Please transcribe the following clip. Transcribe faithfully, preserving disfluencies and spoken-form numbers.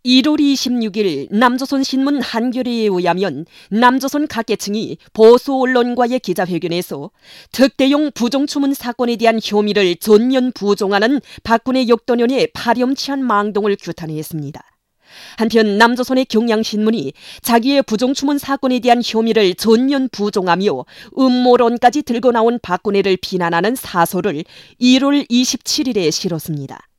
일월 이십육일 남조선신문 한겨레에 의하면 남조선 각계층이 보수 언론과의 기자회견에서 특대용 부정추문 사건에 대한 혐의를 전면 부정하는 박근혜 역도년의 파렴치한 망동을 규탄했습니다. 한편 남조선의 경향신문이 자기의 부정추문 사건에 대한 혐의를 전면 부정하며 음모론까지 들고 나온 박근혜를 비난하는 사설을 일월 이십칠일에 실었습니다.